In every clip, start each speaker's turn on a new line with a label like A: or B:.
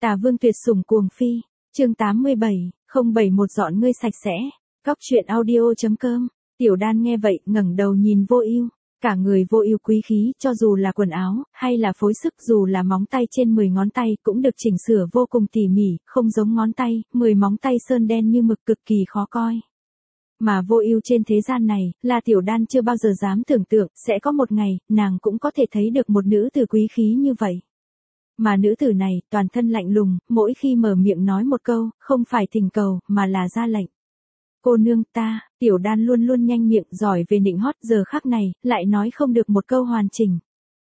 A: Tà Vương tuyệt sủng cuồng phi, chương 87, 071 dọn ngươi sạch sẽ. Góc truyện audio.com. Tiểu Đan nghe vậy, ngẩng đầu nhìn Vô Ưu, cả người Vô Ưu quý khí, cho dù là quần áo, hay là phối sức, dù là móng tay trên 10 ngón tay cũng được chỉnh sửa vô cùng tỉ mỉ, không giống ngón tay, 10 móng tay sơn đen như mực cực kỳ khó coi. Mà Vô Ưu trên thế gian này, là Tiểu Đan chưa bao giờ dám tưởng tượng, sẽ có một ngày, nàng cũng có thể thấy được một nữ tử quý khí như vậy. Mà nữ tử này, toàn thân lạnh lùng, mỗi khi mở miệng nói một câu, không phải thỉnh cầu, mà là ra lệnh. Cô nương ta, Tiểu Đan luôn luôn nhanh miệng, giỏi về nịnh hót, giờ khắc này, lại nói không được một câu hoàn chỉnh.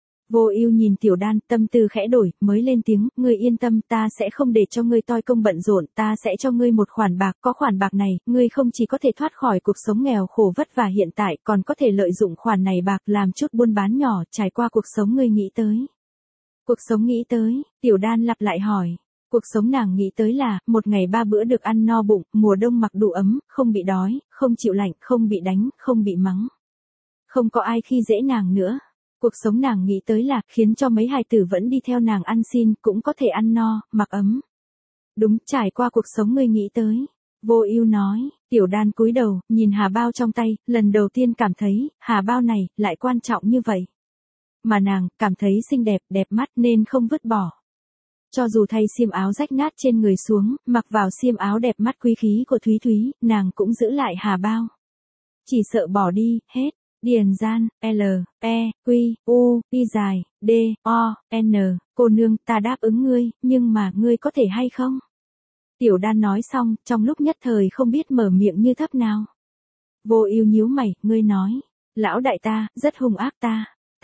A: Vô Ưu nhìn Tiểu Đan, tâm tư khẽ đổi, mới lên tiếng, ngươi yên tâm, ta sẽ không để cho ngươi toi công bận rộn, ta sẽ cho ngươi một khoản bạc, có khoản bạc này, ngươi không chỉ có thể thoát khỏi cuộc sống nghèo khổ vất vả hiện tại, còn có thể lợi dụng khoản này bạc làm chút buôn bán nhỏ, trải qua cuộc sống ngươi nghĩ tới. Cuộc sống nghĩ tới, Tiểu Đan lặp lại hỏi. Cuộc sống nàng nghĩ tới là, một ngày 3 bữa được ăn no bụng, mùa đông mặc đủ ấm, không bị đói, không chịu lạnh, không bị đánh, không bị mắng. Không có ai khi dễ nàng nữa. Cuộc sống nàng nghĩ tới là, khiến cho mấy hài tử vẫn đi theo nàng ăn xin, cũng có thể ăn no, mặc ấm. Đúng, trải qua cuộc sống ngươi nghĩ tới. Vô Ưu nói. Tiểu Đan cúi đầu, nhìn hà bao trong tay, lần đầu tiên cảm thấy, hà bao này, lại quan trọng như vậy. Mà nàng, cảm thấy xinh đẹp, đẹp mắt nên không vứt bỏ. Cho dù thay xiêm áo rách nát trên người xuống, mặc vào xiêm áo đẹp mắt quý khí của Thúy Thúy, nàng cũng giữ lại hà bao. Chỉ sợ bỏ đi, hết. Điền Gian, L, E, Q, U, Y dài, D, O, N, cô nương, ta đáp ứng ngươi, nhưng mà ngươi có thể hay không? Tiểu Đan nói xong, trong lúc nhất thời không biết mở miệng như thấp nào. Vô Ưu nhíu mày, ngươi nói, lão đại ta, rất hung ác ta,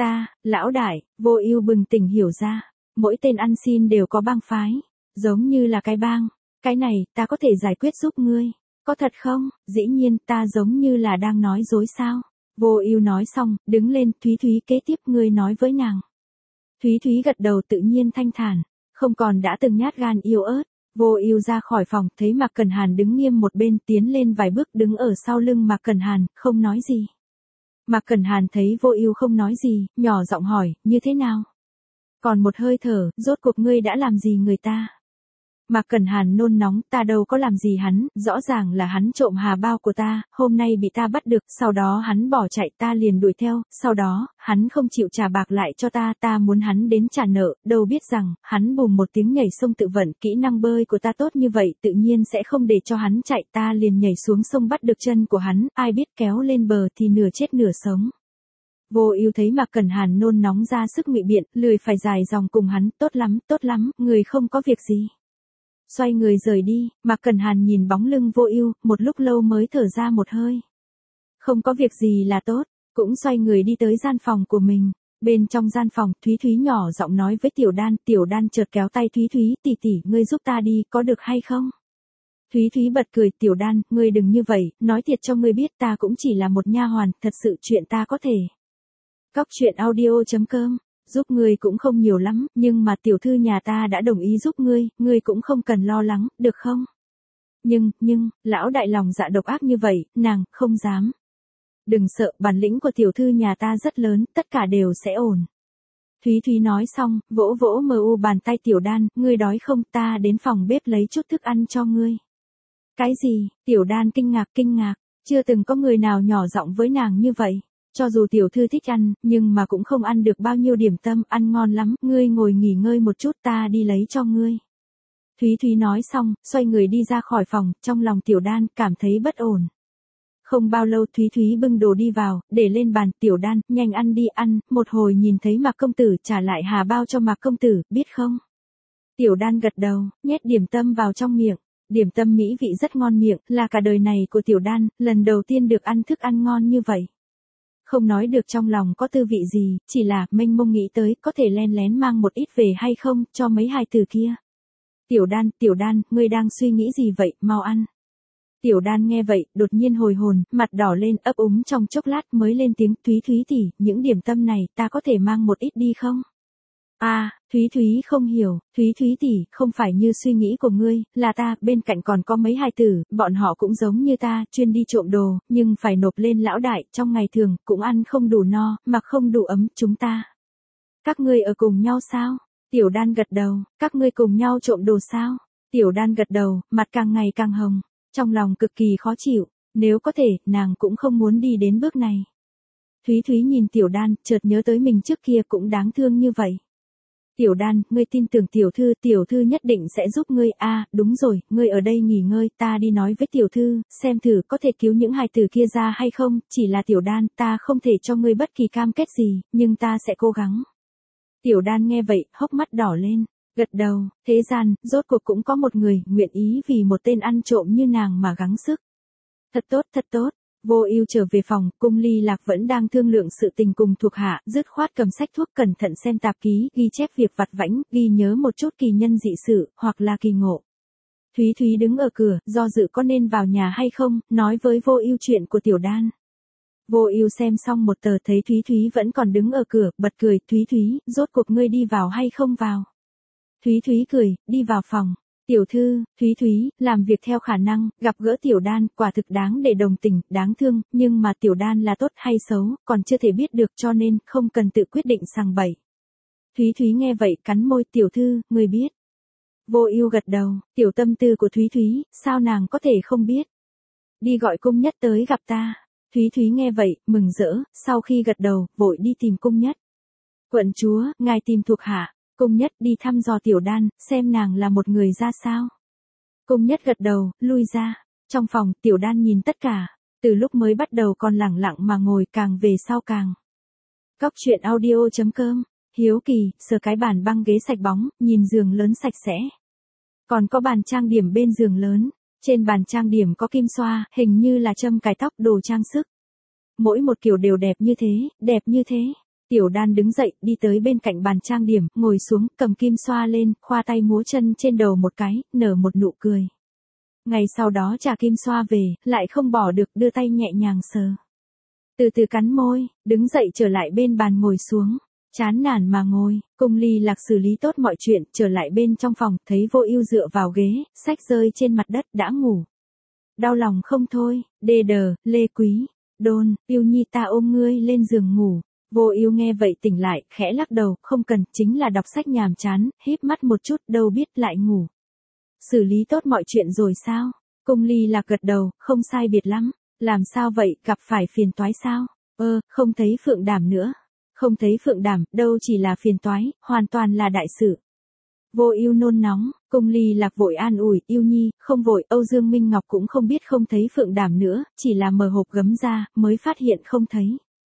A: lão đại, Vô Ưu bừng tỉnh hiểu ra, mỗi tên ăn xin đều có bang phái, giống như là cái bang, cái này, ta có thể giải quyết giúp ngươi, có thật không? Dĩ nhiên, ta giống như là đang nói dối sao? Vô Ưu nói xong, đứng lên, Thúy Thúy kế tiếp ngươi nói với nàng. Thúy Thúy gật đầu tự nhiên thanh thản, không còn đã từng nhát gan yếu ớt. Vô Ưu ra khỏi phòng, thấy Mạc Cẩn Hàn đứng nghiêm một bên, tiến lên vài bước đứng ở sau lưng Mạc Cẩn Hàn, không nói gì. Mạc Cẩn Hàn thấy Vô Ưu không nói gì, nhỏ giọng hỏi, như thế nào? Còn một hơi thở, rốt cuộc ngươi đã làm gì người ta? Mạc Cẩn Hàn nôn nóng, ta đâu có làm gì hắn, rõ ràng là hắn trộm hà bao của ta, hôm nay bị ta bắt được, sau đó hắn bỏ chạy, ta liền đuổi theo, sau đó, hắn không chịu trả bạc lại cho ta, ta muốn hắn đến trả nợ, đâu biết rằng, hắn bùm một tiếng nhảy sông tự vận, kỹ năng bơi của ta tốt như vậy, tự nhiên sẽ không để cho hắn chạy, ta liền nhảy xuống sông bắt được chân của hắn, ai biết kéo lên bờ thì nửa chết nửa sống. Vô Ưu thấy Mạc Cẩn Hàn nôn nóng ra sức ngụy biện, lười phải dài dòng cùng hắn, tốt lắm, người không có việc gì. Xoay người rời đi, Mạc Cẩn Hàn nhìn bóng lưng Vô Ưu, một lúc lâu mới thở ra một hơi. Không có việc gì là tốt, cũng xoay người đi tới gian phòng của mình. Bên trong gian phòng, Thúy Thúy nhỏ giọng nói với Tiểu Đan chợt kéo tay Thúy Thúy, tỷ tỷ, ngươi giúp ta đi, có được hay không? Thúy Thúy bật cười, Tiểu Đan, ngươi đừng như vậy, nói thiệt cho ngươi biết ta cũng chỉ là một nha hoàn, thật sự chuyện ta có thể. Góc truyện audio.com. Giúp ngươi cũng không nhiều lắm, nhưng mà tiểu thư nhà ta đã đồng ý giúp ngươi cũng không cần lo lắng, được không? Nhưng, lão đại lòng dạ độc ác như vậy, nàng, không dám. Đừng sợ, bản lĩnh của tiểu thư nhà ta rất lớn, tất cả đều sẽ ổn. Thúy Thúy nói xong, vỗ vỗ bàn tay Tiểu Đan, ngươi đói không, ta đến phòng bếp lấy chút thức ăn cho ngươi. Cái gì? Tiểu Đan kinh ngạc, chưa từng có người nào nhỏ giọng với nàng như vậy. Cho dù tiểu thư thích ăn, nhưng mà cũng không ăn được bao nhiêu điểm tâm, ăn ngon lắm, ngươi ngồi nghỉ ngơi một chút ta đi lấy cho ngươi. Thúy Thúy nói xong, xoay người đi ra khỏi phòng, trong lòng Tiểu Đan cảm thấy bất ổn. Không bao lâu Thúy Thúy bưng đồ đi vào, để lên bàn, Tiểu Đan, nhanh ăn đi ăn, một hồi nhìn thấy Mạc công tử trả lại hà bao cho Mạc công tử, biết không? Tiểu Đan gật đầu, nhét điểm tâm vào trong miệng. Điểm tâm mỹ vị rất ngon miệng, là cả đời này của Tiểu Đan, lần đầu tiên được ăn thức ăn ngon như vậy. Không nói được trong lòng có tư vị gì, chỉ là mênh mông nghĩ tới có thể len lén mang một ít về hay không, cho mấy hài tử kia. Tiểu Đan, ngươi đang suy nghĩ gì vậy, mau ăn. Tiểu Đan nghe vậy, đột nhiên hồi hồn, mặt đỏ lên ấp úng trong chốc lát mới lên tiếng, Thúy Thúy tỷ, những điểm tâm này ta có thể mang một ít đi không? Thúy Thúy không hiểu, Thúy Thúy tỷ, không phải như suy nghĩ của ngươi, là ta, bên cạnh còn có mấy hài tử, bọn họ cũng giống như ta, chuyên đi trộm đồ, nhưng phải nộp lên lão đại, trong ngày thường, cũng ăn không đủ no, mặc không đủ ấm, chúng ta. Các ngươi ở cùng nhau sao? Tiểu Đan gật đầu, các ngươi cùng nhau trộm đồ sao? Tiểu Đan gật đầu, mặt càng ngày càng hồng, trong lòng cực kỳ khó chịu, nếu có thể, nàng cũng không muốn đi đến bước này. Thúy Thúy nhìn Tiểu Đan, chợt nhớ tới mình trước kia cũng đáng thương như vậy. Tiểu Đan, ngươi tin tưởng tiểu thư nhất định sẽ giúp ngươi. Đúng rồi, ngươi ở đây nghỉ ngơi, ta đi nói với tiểu thư, xem thử có thể cứu những hài tử kia ra hay không, chỉ là Tiểu Đan, ta không thể cho ngươi bất kỳ cam kết gì, nhưng ta sẽ cố gắng. Tiểu Đan nghe vậy, hốc mắt đỏ lên, gật đầu, thế gian, rốt cuộc cũng có một người, nguyện ý vì một tên ăn trộm như nàng mà gắng sức. Thật tốt. Vô Ưu trở về phòng, Cung Ly Lạc vẫn đang thương lượng sự tình cùng thuộc hạ, dứt khoát cầm sách thuốc cẩn thận xem tạp ký, ghi chép việc vặt vãnh, ghi nhớ một chút kỳ nhân dị sự, hoặc là kỳ ngộ. Thúy Thúy đứng ở cửa, do dự có nên vào nhà hay không, nói với Vô Ưu chuyện của Tiểu Đan. Vô Ưu xem xong một tờ thấy Thúy Thúy vẫn còn đứng ở cửa, bật cười, Thúy Thúy, rốt cuộc ngươi đi vào hay không vào? Thúy Thúy cười, đi vào phòng. Tiểu thư, Thúy, làm việc theo khả năng, gặp gỡ Tiểu Đan, quả thực đáng để đồng tình, đáng thương, nhưng mà Tiểu Đan là tốt hay xấu, còn chưa thể biết được cho nên, không cần tự quyết định sằng bậy. Thúy nghe vậy, cắn môi, tiểu thư, người biết. Vô Ưu gật đầu, tiểu tâm tư của Thúy, sao nàng có thể không biết. Đi gọi Cung Nhất tới gặp ta. Thúy nghe vậy, mừng rỡ, sau khi gật đầu, vội đi tìm Cung Nhất. Quận chúa, ngài tìm thuộc hạ. Cung Nhất đi thăm dò Tiểu Đan, xem nàng là một người ra sao. Cung Nhất gật đầu, lui ra. Trong phòng, Tiểu Đan nhìn tất cả, từ lúc mới bắt đầu còn lẳng lặng mà ngồi, càng về sau càng. Cóc truyện audio.com, hiếu kỳ, sờ cái bàn băng ghế sạch bóng, nhìn giường lớn sạch sẽ. Còn có bàn trang điểm bên giường lớn, trên bàn trang điểm có kim xoa, hình như là châm cài tóc, đồ trang sức. Mỗi một kiểu đều đẹp như thế. Tiểu Đan đứng dậy, đi tới bên cạnh bàn trang điểm, ngồi xuống, cầm kim xoa lên, khoa tay múa chân trên đầu một cái, nở một nụ cười. Ngày sau đó trả kim xoa về, lại không bỏ được, đưa tay nhẹ nhàng sờ. Từ từ cắn môi, đứng dậy trở lại bên bàn ngồi xuống, chán nản mà ngồi. Cung Ly Lạc xử lý tốt mọi chuyện, trở lại bên trong phòng, thấy Vô Ưu dựa vào ghế, sách rơi trên mặt đất, đã ngủ. Đau lòng không thôi, Lê Quý, Đôn, Ưu Nhi ta ôm ngươi lên giường ngủ. Vô Ưu nghe vậy tỉnh lại, khẽ lắc đầu, không cần, chính là đọc sách nhàm chán, híp mắt một chút, đâu biết lại ngủ. Xử lý tốt mọi chuyện rồi sao? Cung Ly Lạc gật đầu, không sai biệt lắm. Làm sao vậy, gặp phải phiền toái sao? Không thấy Phượng Đàm nữa. Không thấy Phượng Đàm, đâu chỉ là phiền toái, hoàn toàn là đại sự. Vô Ưu nôn nóng, Cung Ly Lạc vội an ủi, Ưu Nhi, không vội, Âu Dương Minh Ngọc cũng không biết không thấy Phượng Đàm nữa, chỉ là mở hộp gấm ra, mới phát hiện không thấy.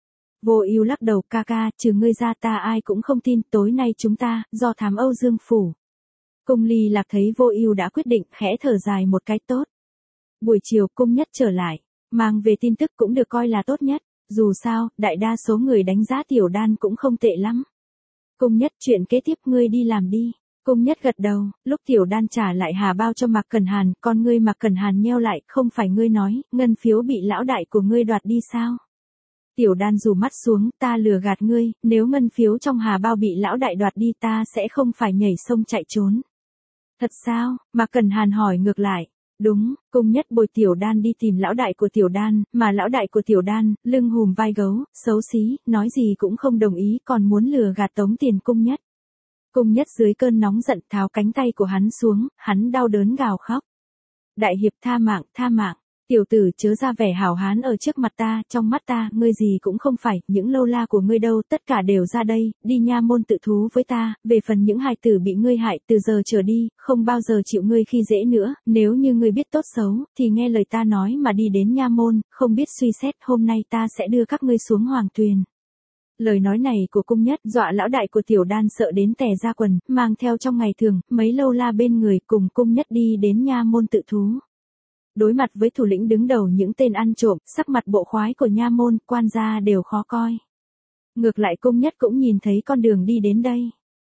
A: Vô Ưu lắc đầu, ca, trừ ngươi ra ta ai cũng không tin, tối nay chúng ta, do thám Âu Dương phủ. Cung Ly Lạc thấy Vô Ưu đã quyết định, khẽ thở dài một cái, tốt. Buổi chiều Cung Nhất trở lại, mang về tin tức cũng được coi là tốt nhất, dù sao, đại đa số người đánh giá Tiểu Đan cũng không tệ lắm. Cung Nhất, chuyện kế tiếp ngươi đi làm đi. Cung Nhất gật đầu, lúc Tiểu Đan trả lại hà bao cho Mạc Cẩn Hàn, con ngươi Mạc Cẩn Hàn nheo lại, không phải ngươi nói, ngân phiếu bị lão đại của ngươi đoạt đi sao? Tiểu Đan rủ mắt xuống, ta lừa gạt ngươi, nếu ngân phiếu trong hà bao bị lão đại đoạt đi ta sẽ không phải nhảy sông chạy trốn. Thật sao? Mạc Cẩn Hàn hỏi ngược lại. Đúng, Cung Nhất bồi Tiểu Đan đi tìm lão đại của Tiểu Đan, mà lão đại của Tiểu Đan, lưng hùm vai gấu, xấu xí, nói gì cũng không đồng ý, còn muốn lừa gạt tống tiền Cung Nhất. Cung Nhất dưới cơn nóng giận tháo cánh tay của hắn xuống, hắn đau đớn gào khóc. Đại hiệp tha mạng, tiểu tử chớ ra vẻ hảo hán ở trước mặt ta, trong mắt ta, ngươi gì cũng không phải, những lâu la của ngươi đâu, tất cả đều ra đây, đi nha môn tự thú với ta, về phần những hài tử bị ngươi hại, từ giờ trở đi, không bao giờ chịu ngươi khi dễ nữa, nếu như ngươi biết tốt xấu, thì nghe lời ta nói mà đi đến nha môn, không biết suy xét, hôm nay ta sẽ đưa các ngươi xuống hoàng tuyền. Lời nói này của Cung Nhất dọa lão đại của Tiểu Đan sợ đến tè ra quần, mang theo trong ngày thường, mấy lâu la bên người cùng Cung Nhất đi đến nha môn tự thú. Đối mặt với thủ lĩnh đứng đầu những tên ăn trộm, sắc mặt bộ khoái của nha môn, quan gia đều khó coi. Ngược lại Cung Nhất cũng nhìn thấy con đường đi đến đây.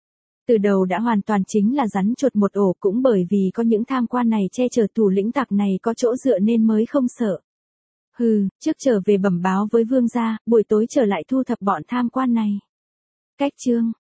A: Từ đầu đã hoàn toàn chính là rắn chuột một ổ, cũng bởi vì có những tham quan này che chở thủ lĩnh tặc này có chỗ dựa nên mới không sợ. Trước trở về bẩm báo với vương gia, buổi tối trở lại thu thập bọn tham quan này. Cách chương